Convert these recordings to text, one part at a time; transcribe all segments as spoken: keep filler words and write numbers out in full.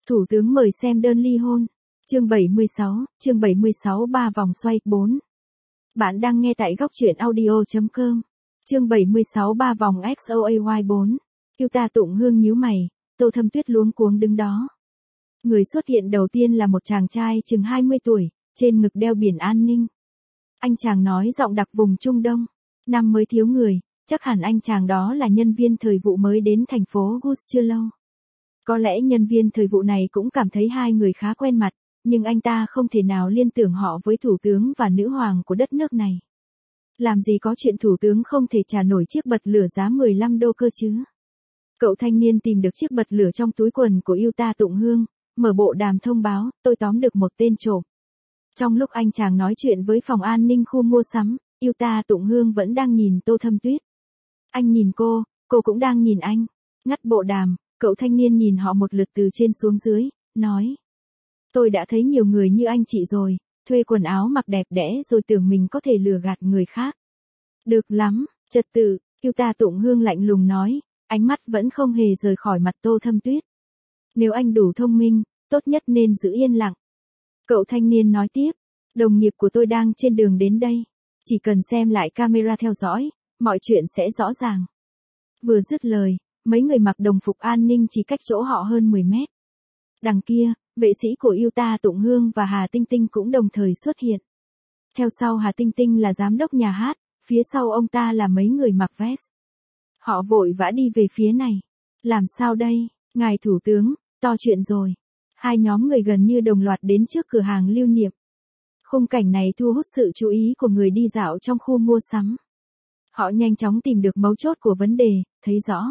Thủ tướng mời xem đơn ly hôn. Chương bảy mươi sáu, chương bảy mươi sáu ba vòng xoay bốn. Bạn đang nghe tại góc truyện audio chấm com. Chương bảy mươi sáu ba vòng xoay bốn. Yêu ta Tụng Hương nhíu mày, Tô Thâm Tuyết luống cuống đứng đó. Người xuất hiện đầu tiên là một chàng trai chừng hai mươi tuổi, trên ngực đeo biển an ninh. Anh chàng nói giọng đặc vùng Trung Đông, năm mới thiếu người, chắc hẳn anh chàng đó là nhân viên thời vụ mới đến thành phố Gus chưa lâu. Có lẽ nhân viên thời vụ này cũng cảm thấy hai người khá quen mặt, nhưng anh ta không thể nào liên tưởng họ với thủ tướng và nữ hoàng của đất nước này. Làm gì có chuyện thủ tướng không thể trả nổi chiếc bật lửa giá mười lăm đô cơ chứ. Cậu thanh niên tìm được chiếc bật lửa trong túi quần của yêu ta Tụng Hương, mở bộ đàm thông báo, tôi tóm được một tên trộm. Trong lúc anh chàng nói chuyện với phòng an ninh khu mua sắm, yêu ta Tụng Hương vẫn đang nhìn Tô Thâm Tuyết. Anh nhìn cô, cô cũng đang nhìn anh. Ngắt bộ đàm, cậu thanh niên nhìn họ một lượt từ trên xuống dưới, nói. Tôi đã thấy nhiều người như anh chị rồi, thuê quần áo mặc đẹp đẽ rồi tưởng mình có thể lừa gạt người khác. Được lắm, trật tự, yêu ta Tụng Hương lạnh lùng nói, ánh mắt vẫn không hề rời khỏi mặt Tô Thâm Tuyết. Nếu anh đủ thông minh, tốt nhất nên giữ yên lặng. Cậu thanh niên nói tiếp, đồng nghiệp của tôi đang trên đường đến đây. Chỉ cần xem lại camera theo dõi, mọi chuyện sẽ rõ ràng. Vừa dứt lời, mấy người mặc đồng phục an ninh chỉ cách chỗ họ hơn mười mét. Đằng kia, vệ sĩ của yêu ta Tụng Hương và Hà Tinh Tinh cũng đồng thời xuất hiện. Theo sau Hà Tinh Tinh là giám đốc nhà hát, phía sau ông ta là mấy người mặc vest. Họ vội vã đi về phía này. Làm sao đây, ngài thủ tướng, to chuyện rồi. Hai nhóm người gần như đồng loạt đến trước cửa hàng lưu niệm. Khung cảnh này thu hút sự chú ý của người đi dạo trong khu mua sắm. Họ nhanh chóng tìm được mấu chốt của vấn đề, thấy rõ.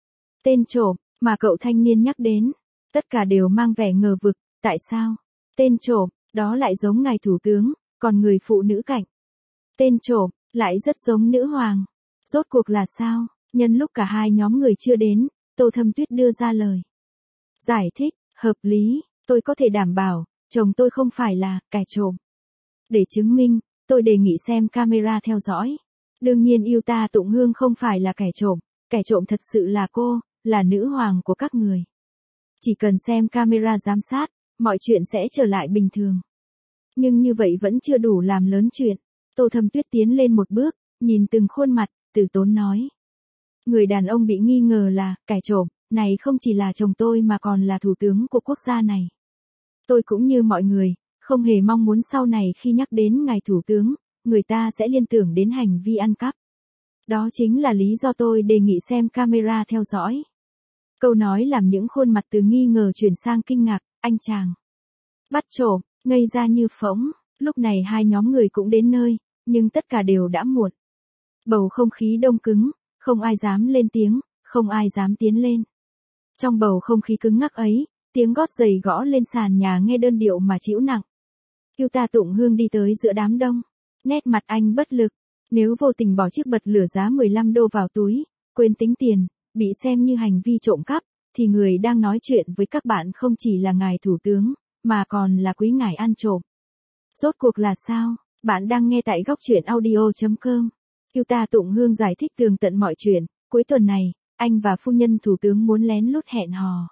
Tên trộm mà cậu thanh niên nhắc đến, tất cả đều mang vẻ ngờ vực, tại sao? Tên trộm, đó lại giống ngài thủ tướng, còn người phụ nữ cạnh. Tên trộm, lại rất giống nữ hoàng. Rốt cuộc là sao? Nhân lúc cả hai nhóm người chưa đến, Tô Thâm Tuyết đưa ra lời. Giải thích, hợp lý, tôi có thể đảm bảo, chồng tôi không phải là kẻ trộm. Để chứng minh, tôi đề nghị xem camera theo dõi. Đương nhiên yêu ta Tụng Hương không phải là kẻ trộm, kẻ trộm thật sự là cô, là nữ hoàng của các người. Chỉ cần xem camera giám sát, mọi chuyện sẽ trở lại bình thường. Nhưng như vậy vẫn chưa đủ làm lớn chuyện. Tô Thâm Tuyết tiến lên một bước, nhìn từng khuôn mặt, từ tốn nói. Người đàn ông bị nghi ngờ là kẻ trộm, này không chỉ là chồng tôi mà còn là thủ tướng của quốc gia này. Tôi cũng như mọi người, không hề mong muốn sau này khi nhắc đến ngài thủ tướng, người ta sẽ liên tưởng đến hành vi ăn cắp. Đó chính là lý do tôi đề nghị xem camera theo dõi. Câu nói làm những khuôn mặt từ nghi ngờ chuyển sang kinh ngạc, anh chàng. Bắt trộm, ngây ra như phỗng, lúc này hai nhóm người cũng đến nơi, nhưng tất cả đều đã muộn. Bầu không khí đông cứng, không ai dám lên tiếng, không ai dám tiến lên. Trong bầu không khí cứng ngắc ấy, tiếng gót giày gõ lên sàn nhà nghe đơn điệu mà trĩu nặng. Yêu ta Tụng Hương đi tới giữa đám đông, nét mặt anh bất lực. Nếu vô tình bỏ chiếc bật lửa giá mười lăm đô vào túi, quên tính tiền, bị xem như hành vi trộm cắp, thì người đang nói chuyện với các bạn không chỉ là ngài thủ tướng, mà còn là quý ngài ăn trộm. Rốt cuộc là sao? Bạn đang nghe tại góc truyện audio chấm com. Yêu ta Tụng Hương giải thích tường tận mọi chuyện. Cuối tuần này, anh và phu nhân thủ tướng muốn lén lút hẹn hò.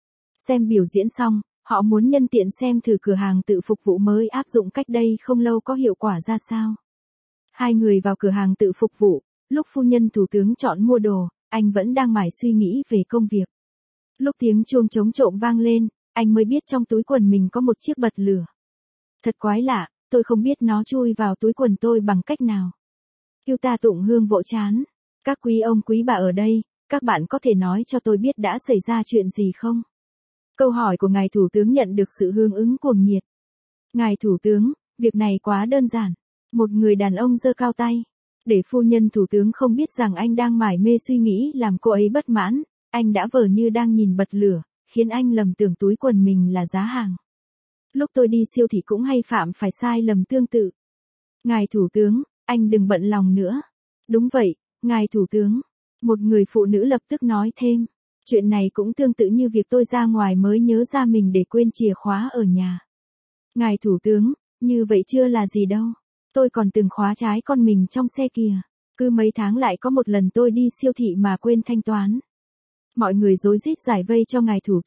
Xem biểu diễn xong, họ muốn nhân tiện xem thử cửa hàng tự phục vụ mới áp dụng cách đây không lâu có hiệu quả ra sao. Hai người vào cửa hàng tự phục vụ, lúc phu nhân thủ tướng chọn mua đồ, anh vẫn đang mải suy nghĩ về công việc. Lúc tiếng chuông trống trộm vang lên, anh mới biết trong túi quần mình có một chiếc bật lửa. Thật quái lạ, tôi không biết nó chui vào túi quần tôi bằng cách nào. Yêu ta Tụng Hương vỗ trán. Các quý ông quý bà ở đây, các bạn có thể nói cho tôi biết đã xảy ra chuyện gì không? Câu hỏi của ngài thủ tướng nhận được sự hưởng ứng cuồng nhiệt. Ngài thủ tướng, việc này quá đơn giản. Một người đàn ông giơ cao tay. Để phu nhân thủ tướng không biết rằng anh đang mải mê suy nghĩ làm cô ấy bất mãn, anh đã vờ như đang nhìn bật lửa, khiến anh lầm tưởng túi quần mình là giá hàng. Lúc tôi đi siêu thị cũng hay phạm phải sai lầm tương tự. Ngài thủ tướng, anh đừng bận lòng nữa. Đúng vậy, ngài thủ tướng. Một người phụ nữ lập tức nói thêm. Chuyện này cũng tương tự như việc tôi ra ngoài mới nhớ ra mình để quên chìa khóa ở nhà. Ngài thủ tướng, như vậy chưa là gì đâu. Tôi còn từng khóa trái con mình trong xe kìa. Cứ mấy tháng lại có một lần tôi đi siêu thị mà quên thanh toán. Mọi người rối rít giải vây cho ngài thủ tướng,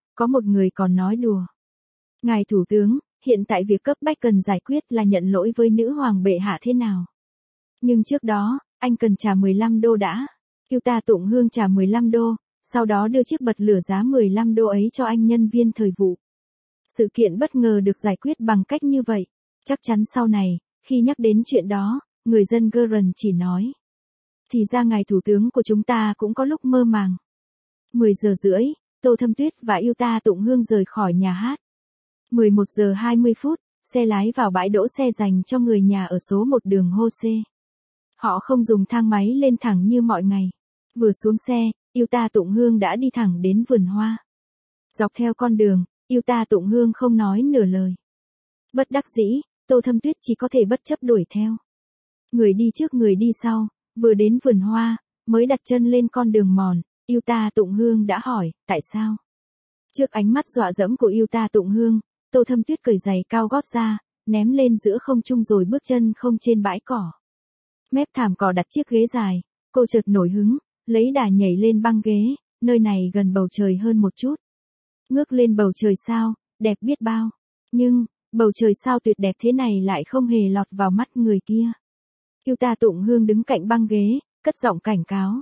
có một người còn nói đùa. Ngài Thủ tướng, hiện tại việc cấp bách cần giải quyết là nhận lỗi với nữ hoàng bệ hạ thế nào. Nhưng trước đó, anh cần trả mười lăm đô đã. Yuta Tụng Hương trả mười lăm đô, sau đó đưa chiếc bật lửa giá mười lăm đô ấy cho anh nhân viên thời vụ. Sự kiện bất ngờ được giải quyết bằng cách như vậy. Chắc chắn sau này, khi nhắc đến chuyện đó, người dân Gurren chỉ nói. Thì ra ngài thủ tướng của chúng ta cũng có lúc mơ màng. mười giờ rưỡi, Tô Thâm Tuyết và Yuta Tụng Hương rời khỏi nhà hát. mười một giờ hai mươi phút, xe lái vào bãi đỗ xe dành cho người nhà ở số một đường Hô-sê. Họ không dùng thang máy lên thẳng như mọi ngày. Vừa xuống xe, Yuta Tụng Hương đã đi thẳng đến vườn hoa. Dọc theo con đường, Yuta Tụng Hương không nói nửa lời. Bất đắc dĩ, Tô Thâm Tuyết chỉ có thể bất chấp đuổi theo. Người đi trước người đi sau, vừa đến vườn hoa, mới đặt chân lên con đường mòn, Yuta Tụng Hương đã hỏi, tại sao? Trước ánh mắt dọa dẫm của Yuta Tụng Hương, Tô Thâm Tuyết cởi giày cao gót ra, ném lên giữa không trung rồi bước chân không trên bãi cỏ. Mép thảm cỏ đặt chiếc ghế dài, cô chợt nổi hứng, lấy đà nhảy lên băng ghế, nơi này gần bầu trời hơn một chút. Ngước lên bầu trời sao, đẹp biết bao. Nhưng, bầu trời sao tuyệt đẹp thế này lại không hề lọt vào mắt người kia. Yuta Tụng Hương đứng cạnh băng ghế, cất giọng cảnh cáo.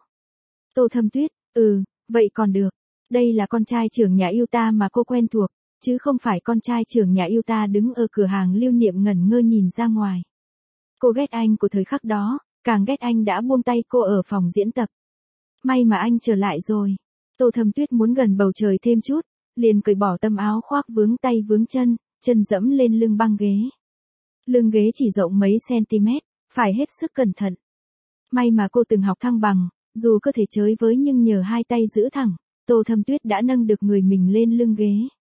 Tô Thâm Tuyết, ừ, vậy còn được. Đây là con trai trưởng nhà Yuta mà cô quen thuộc, chứ không phải con trai trưởng nhà Yuta đứng ở cửa hàng lưu niệm ngẩn ngơ nhìn ra ngoài. Cô ghét anh của thời khắc đó, càng ghét anh đã buông tay cô ở phòng diễn tập. May mà anh trở lại rồi. Tô Thâm Tuyết muốn gần bầu trời thêm chút, liền cởi bỏ tấm áo khoác vướng tay vướng chân, chân dẫm lên lưng băng ghế. Lưng ghế chỉ rộng mấy cm, phải hết sức cẩn thận. May mà cô từng học thăng bằng, dù cơ thể chới với nhưng nhờ hai tay giữ thẳng, Tô Thâm Tuyết đã nâng được người mình lên lưng ghế.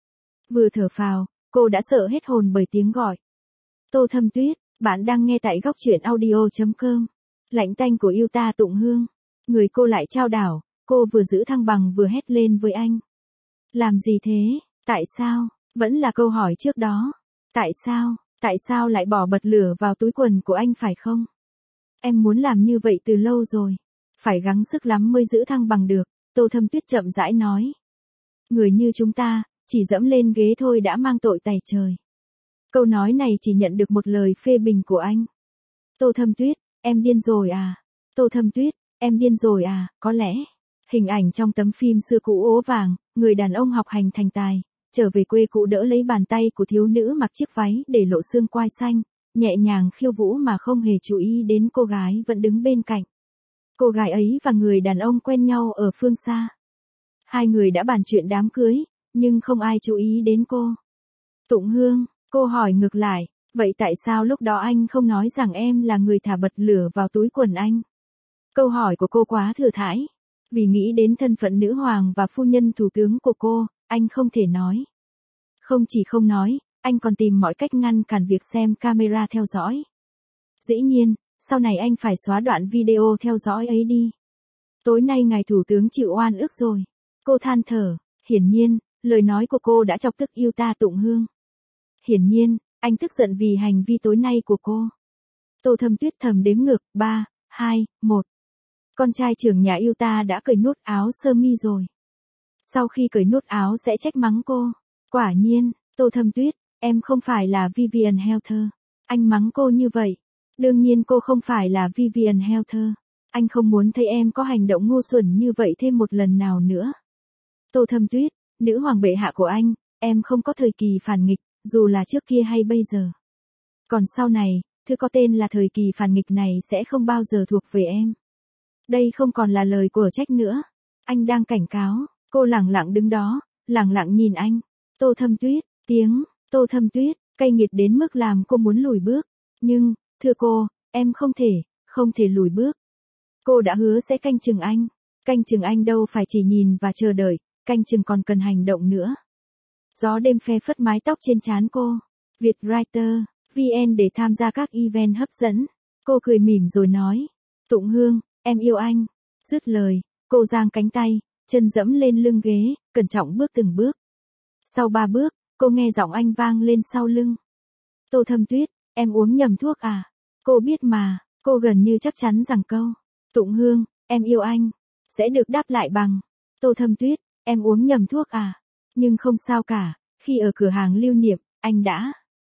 Vừa thở phào, cô đã sợ hết hồn bởi tiếng gọi. Tô Thâm Tuyết, bạn đang nghe tại góc truyện audio chấm com. Lạnh tanh của Yuta Tụng Hương. Người cô lại trao đảo, cô vừa giữ thăng bằng vừa hét lên với anh. Làm gì thế? Tại sao? Vẫn là câu hỏi trước đó. Tại sao? Tại sao lại bỏ bật lửa vào túi quần của anh phải không? Em muốn làm như vậy từ lâu rồi. Phải gắng sức lắm mới giữ thăng bằng được, Tô Thâm Tuyết chậm rãi nói. Người như chúng ta, chỉ dẫm lên ghế thôi đã mang tội tày trời. Câu nói này chỉ nhận được một lời phê bình của anh. Tô Thâm Tuyết, em điên rồi à? Tô Thâm Tuyết, em điên rồi à? Có lẽ, hình ảnh trong tấm phim xưa cũ ố vàng, người đàn ông học hành thành tài, trở về quê cũ đỡ lấy bàn tay của thiếu nữ mặc chiếc váy để lộ xương quai xanh, nhẹ nhàng khiêu vũ mà không hề chú ý đến cô gái vẫn đứng bên cạnh. Cô gái ấy và người đàn ông quen nhau ở phương xa. Hai người đã bàn chuyện đám cưới, nhưng không ai chú ý đến cô. Tụng Hương, cô hỏi ngược lại, vậy tại sao lúc đó anh không nói rằng em là người thả bật lửa vào túi quần anh? Câu hỏi của cô quá thừa thãi. Vì nghĩ đến thân phận nữ hoàng và phu nhân thủ tướng của cô, anh không thể nói. Không chỉ không nói, anh còn tìm mọi cách ngăn cản việc xem camera theo dõi. Dĩ nhiên, sau này anh phải xóa đoạn video theo dõi ấy đi. Tối nay ngài thủ tướng chịu oan ức rồi. Cô than thở, hiển nhiên, lời nói của cô đã chọc tức Yuta Tụng Hương. Hiển nhiên, anh tức giận vì hành vi tối nay của cô. Tô Thâm Tuyết thầm đếm ngược, ba, hai, một. Con trai trưởng nhà Yuta đã cởi nút áo sơ mi rồi. Sau khi cởi nút áo sẽ trách mắng cô. Quả nhiên, Tô Thâm Tuyết, em không phải là Vivian Helter. Anh mắng cô như vậy. Đương nhiên cô không phải là Vivian Helter. Anh không muốn thấy em có hành động ngu xuẩn như vậy thêm một lần nào nữa. Tô Thâm Tuyết, nữ hoàng bệ hạ của anh, em không có thời kỳ phản nghịch, dù là trước kia hay bây giờ. Còn sau này, thứ có tên là thời kỳ phản nghịch này sẽ không bao giờ thuộc về em. Đây không còn là lời của trách nữa. Anh đang cảnh cáo. Cô lẳng lặng đứng đó, lẳng lặng nhìn anh. Tô Thâm Tuyết, tiếng, Tô Thâm Tuyết, cay nghiệt đến mức làm cô muốn lùi bước. Nhưng, thưa cô, em không thể, không thể lùi bước. Cô đã hứa sẽ canh chừng anh. Canh chừng anh đâu phải chỉ nhìn và chờ đợi, canh chừng còn cần hành động nữa. Gió đêm phe phất mái tóc trên trán cô. Vietwriter, vê en để tham gia các event hấp dẫn. Cô cười mỉm rồi nói. Tụng Hương, em yêu anh. Dứt lời, cô giang cánh tay, chân dẫm lên lưng ghế, cẩn trọng bước từng bước. Sau ba bước, cô nghe giọng anh vang lên sau lưng. Tô Thâm Tuyết, em uống nhầm thuốc à? Cô biết mà, cô gần như chắc chắn rằng câu. Tụng Hương, em yêu anh. Sẽ được đáp lại bằng. Tô Thâm Tuyết, em uống nhầm thuốc à? Nhưng không sao cả, khi ở cửa hàng lưu niệm, anh đã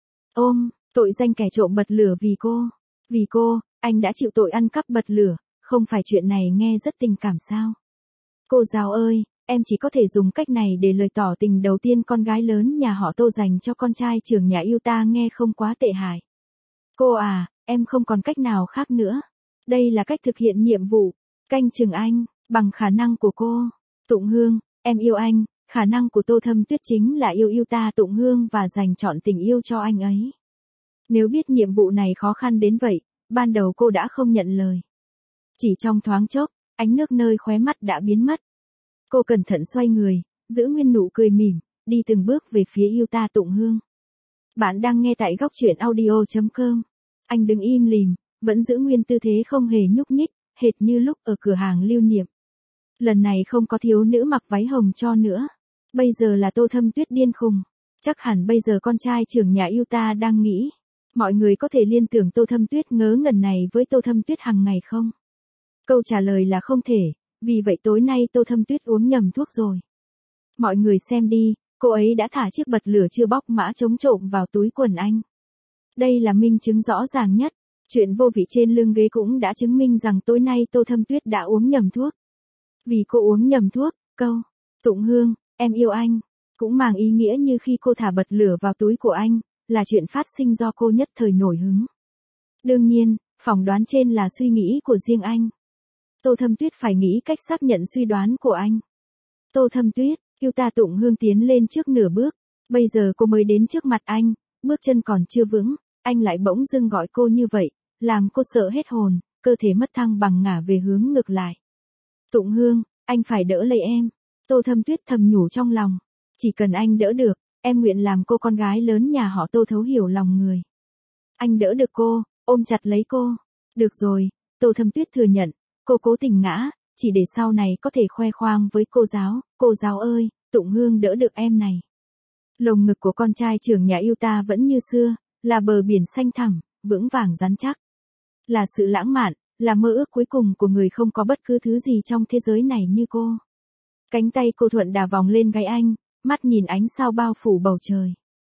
ôm tội danh kẻ trộm bật lửa vì cô. Vì cô, anh đã chịu tội ăn cắp bật lửa, không phải chuyện này nghe rất tình cảm sao? Cô giáo ơi, em chỉ có thể dùng cách này để lời tỏ tình đầu tiên con gái lớn nhà họ Tô dành cho con trai trưởng nhà yêu ta nghe không quá tệ hại. Cô à, em không còn cách nào khác nữa. Đây là cách thực hiện nhiệm vụ, canh chừng anh, bằng khả năng của cô. Tụng Hương, em yêu anh, khả năng của Tô Thâm Tuyết chính là yêu yêu ta Tụng Hương và dành trọn tình yêu cho anh ấy. Nếu biết nhiệm vụ này khó khăn đến vậy, ban đầu cô đã không nhận lời. Chỉ trong thoáng chốc, ánh nước nơi khóe mắt đã biến mất. Cô cẩn thận xoay người, giữ nguyên nụ cười mỉm, đi từng bước về phía yêu ta Tụng Hương. Bạn đang nghe tại góc truyện audio chấm com. Anh đứng im lìm, vẫn giữ nguyên tư thế không hề nhúc nhích, hệt như lúc ở cửa hàng lưu niệm. Lần này không có thiếu nữ mặc váy hồng cho nữa. Bây giờ là Tô Thâm Tuyết điên khùng. Chắc hẳn bây giờ con trai trưởng nhà yêu ta đang nghĩ. Mọi người có thể liên tưởng Tô Thâm Tuyết ngớ ngẩn này với Tô Thâm Tuyết hàng ngày không? Câu trả lời là không thể, vì vậy tối nay Tô Thâm Tuyết uống nhầm thuốc rồi. Mọi người xem đi, cô ấy đã thả chiếc bật lửa chưa bóc mã chống trộm vào túi quần anh. Đây là minh chứng rõ ràng nhất. Chuyện vô vị trên lưng ghế cũng đã chứng minh rằng tối nay Tô Thâm Tuyết đã uống nhầm thuốc. Vì cô uống nhầm thuốc, câu Tụng Hương, em yêu anh, cũng mang ý nghĩa như khi cô thả bật lửa vào túi của anh, là chuyện phát sinh do cô nhất thời nổi hứng. Đương nhiên, phỏng đoán trên là suy nghĩ của riêng anh. Tô Thâm Tuyết phải nghĩ cách xác nhận suy đoán của anh. Tô Thâm Tuyết, yêu ta Tụng Hương tiến lên trước nửa bước. Bây giờ cô mới đến trước mặt anh, bước chân còn chưa vững, anh lại bỗng dưng gọi cô như vậy, làm cô sợ hết hồn, cơ thể mất thăng bằng ngả về hướng ngược lại. Tụng Hương, anh phải đỡ lấy em. Tô Thâm Tuyết thầm nhủ trong lòng. Chỉ cần anh đỡ được, em nguyện làm cô con gái lớn nhà họ Tô thấu hiểu lòng người. Anh đỡ được cô, ôm chặt lấy cô. Được rồi, Tô Thâm Tuyết thừa nhận, cô cố tình ngã, chỉ để sau này có thể khoe khoang với cô giáo. Cô giáo ơi, Tụng Hương đỡ được em này. Lồng ngực của con trai trưởng nhà yêu ta vẫn như xưa, là bờ biển xanh thẳm, vững vàng rắn chắc. Là sự lãng mạn, là mơ ước cuối cùng của người không có bất cứ thứ gì trong thế giới này như cô. Cánh tay cô thuận đà vòng lên gáy anh, mắt nhìn ánh sao bao phủ bầu trời.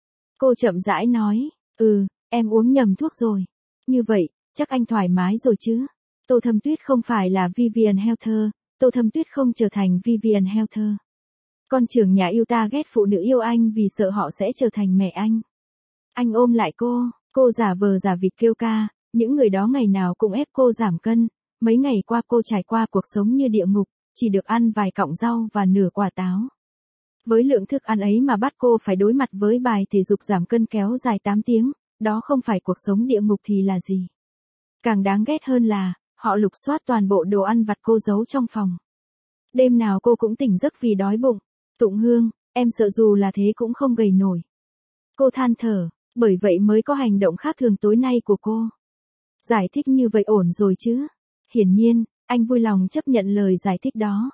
Cô chậm rãi nói, ừ, em uống nhầm thuốc rồi. Như vậy, chắc anh thoải mái rồi chứ. Tô Thâm Tuyết không phải là Vivian Heather, Tô Thâm Tuyết không trở thành Vivian Heather. Con trưởng nhà yêu ta ghét phụ nữ yêu anh vì sợ họ sẽ trở thành mẹ anh. Anh ôm lại cô, cô giả vờ giả vịt kêu ca, những người đó ngày nào cũng ép cô giảm cân, mấy ngày qua cô trải qua cuộc sống như địa ngục, chỉ được ăn vài cọng rau và nửa quả táo. Với lượng thức ăn ấy mà bắt cô phải đối mặt với bài thể dục giảm cân kéo dài tám tiếng, đó không phải cuộc sống địa ngục thì là gì. Càng đáng ghét hơn là, họ lục soát toàn bộ đồ ăn vặt cô giấu trong phòng. Đêm nào cô cũng tỉnh giấc vì đói bụng. Tụng Hương, em sợ dù là thế cũng không gầy nổi. Cô than thở, bởi vậy mới có hành động khác thường tối nay của cô. Giải thích như vậy ổn rồi chứ? Hiển nhiên, anh vui lòng chấp nhận lời giải thích đó.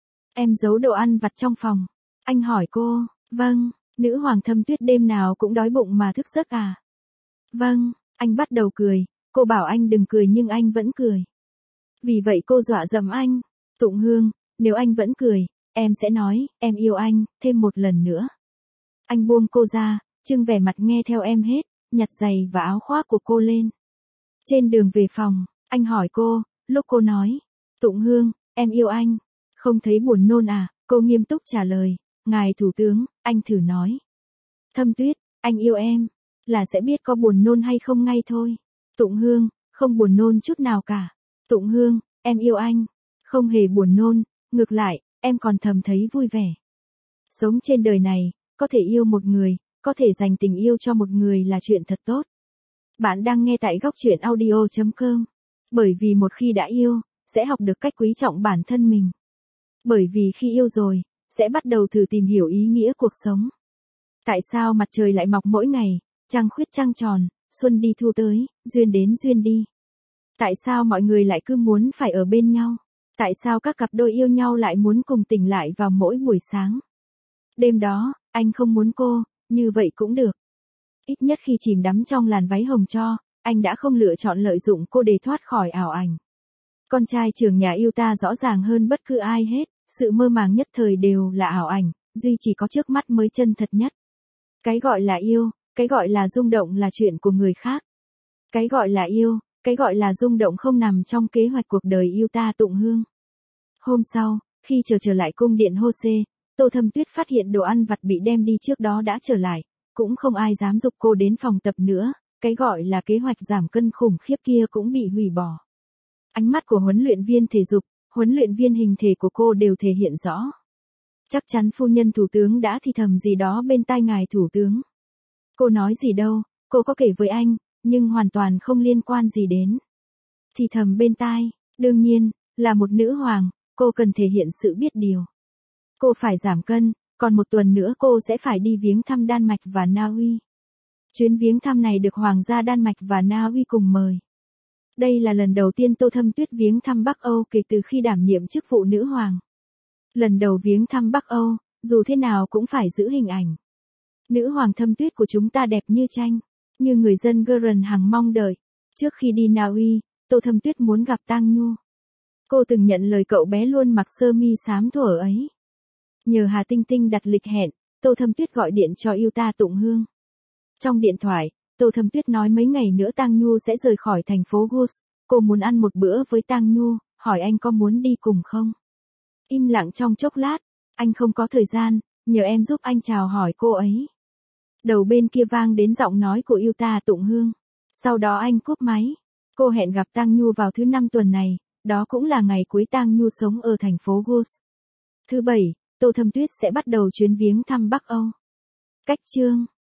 Em giấu đồ ăn vặt trong phòng. Anh hỏi cô, vâng, nữ hoàng Thâm Tuyết đêm nào cũng đói bụng mà thức giấc à? Vâng, anh bắt đầu cười, cô bảo anh đừng cười nhưng anh vẫn cười. Vì vậy cô dọa dẫm anh, Tụng Hương, nếu anh vẫn cười, em sẽ nói, em yêu anh, thêm một lần nữa. Anh buông cô ra, trưng vẻ mặt nghe theo em hết, nhặt giày và áo khoác của cô lên. Trên đường về phòng, anh hỏi cô, lúc cô nói, Tụng Hương, em yêu anh, không thấy buồn nôn à? Cô nghiêm túc trả lời, ngài thủ tướng, anh thử nói. Thâm Tuyết, anh yêu em, là sẽ biết có buồn nôn hay không ngay thôi. Tụng Hương, không buồn nôn chút nào cả. Tụng Hương, em yêu anh, không hề buồn nôn, ngược lại, em còn thầm thấy vui vẻ. Sống trên đời này, có thể yêu một người, có thể dành tình yêu cho một người là chuyện thật tốt. Bạn đang nghe tại góc truyện audio chấm com. Bởi vì một khi đã yêu, sẽ học được cách quý trọng bản thân mình. Bởi vì khi yêu rồi, sẽ bắt đầu thử tìm hiểu ý nghĩa cuộc sống. Tại sao mặt trời lại mọc mỗi ngày, trăng khuyết trăng tròn, xuân đi thu tới, duyên đến duyên đi? Tại sao mọi người lại cứ muốn phải ở bên nhau? Tại sao các cặp đôi yêu nhau lại muốn cùng tỉnh lại vào mỗi buổi sáng? Đêm đó, anh không muốn cô, như vậy cũng được. Ít nhất khi chìm đắm trong làn váy hồng cho, anh đã không lựa chọn lợi dụng cô để thoát khỏi ảo ảnh. Con trai trưởng nhà yêu ta rõ ràng hơn bất cứ ai hết, sự mơ màng nhất thời đều là ảo ảnh, duy chỉ có trước mắt mới chân thật nhất. Cái gọi là yêu, cái gọi là rung động là chuyện của người khác. Cái gọi là yêu, cái gọi là rung động không nằm trong kế hoạch cuộc đời yêu ta Tụng Hương. Hôm sau, khi trở trở lại cung điện Hô-xê, Tô Thâm Tuyết phát hiện đồ ăn vặt bị đem đi trước đó đã trở lại, cũng không ai dám giục cô đến phòng tập nữa, cái gọi là kế hoạch giảm cân khủng khiếp kia cũng bị hủy bỏ. Ánh mắt của huấn luyện viên thể dục, huấn luyện viên hình thể của cô đều thể hiện rõ. Chắc chắn phu nhân thủ tướng đã thì thầm gì đó bên tai ngài thủ tướng. Cô nói gì đâu, cô có kể với anh, nhưng hoàn toàn không liên quan gì đến. Thì thầm bên tai, đương nhiên, là một nữ hoàng, cô cần thể hiện sự biết điều. Cô phải giảm cân, còn một tuần nữa cô sẽ phải đi viếng thăm Đan Mạch và Na Uy. Chuyến viếng thăm này được Hoàng gia Đan Mạch và Na Uy cùng mời. Đây là lần đầu tiên Tô Thâm Tuyết viếng thăm Bắc Âu kể từ khi đảm nhiệm chức vụ nữ hoàng. Lần đầu viếng thăm Bắc Âu, dù thế nào cũng phải giữ hình ảnh. Nữ hoàng Thâm Tuyết của chúng ta đẹp như tranh, như người dân Guerin hằng mong đợi. Trước khi đi Na Uy, Tô Thâm Tuyết muốn gặp Tang Nhu. Cô từng nhận lời cậu bé luôn mặc sơ mi xám thuở ấy. Nhờ Hà Tinh Tinh đặt lịch hẹn, Tô Thâm Tuyết gọi điện cho yêu ta Tụng Hương. Trong điện thoại, Tô Thâm Tuyết nói mấy ngày nữa Tang Nhu sẽ rời khỏi thành phố Gus. Cô muốn ăn một bữa với Tang Nhu, hỏi anh có muốn đi cùng không? Im lặng trong chốc lát, anh không có thời gian, nhờ em giúp anh chào hỏi cô ấy. Đầu bên kia vang đến giọng nói của yêu ta Tụng Hương. Sau đó anh cúp máy. Cô hẹn gặp Tang Nhu vào thứ năm tuần này, đó cũng là ngày cuối Tang Nhu sống ở thành phố Gus. Thứ bảy, Tô Thâm Tuyết sẽ bắt đầu chuyến viếng thăm Bắc Âu. Cách chương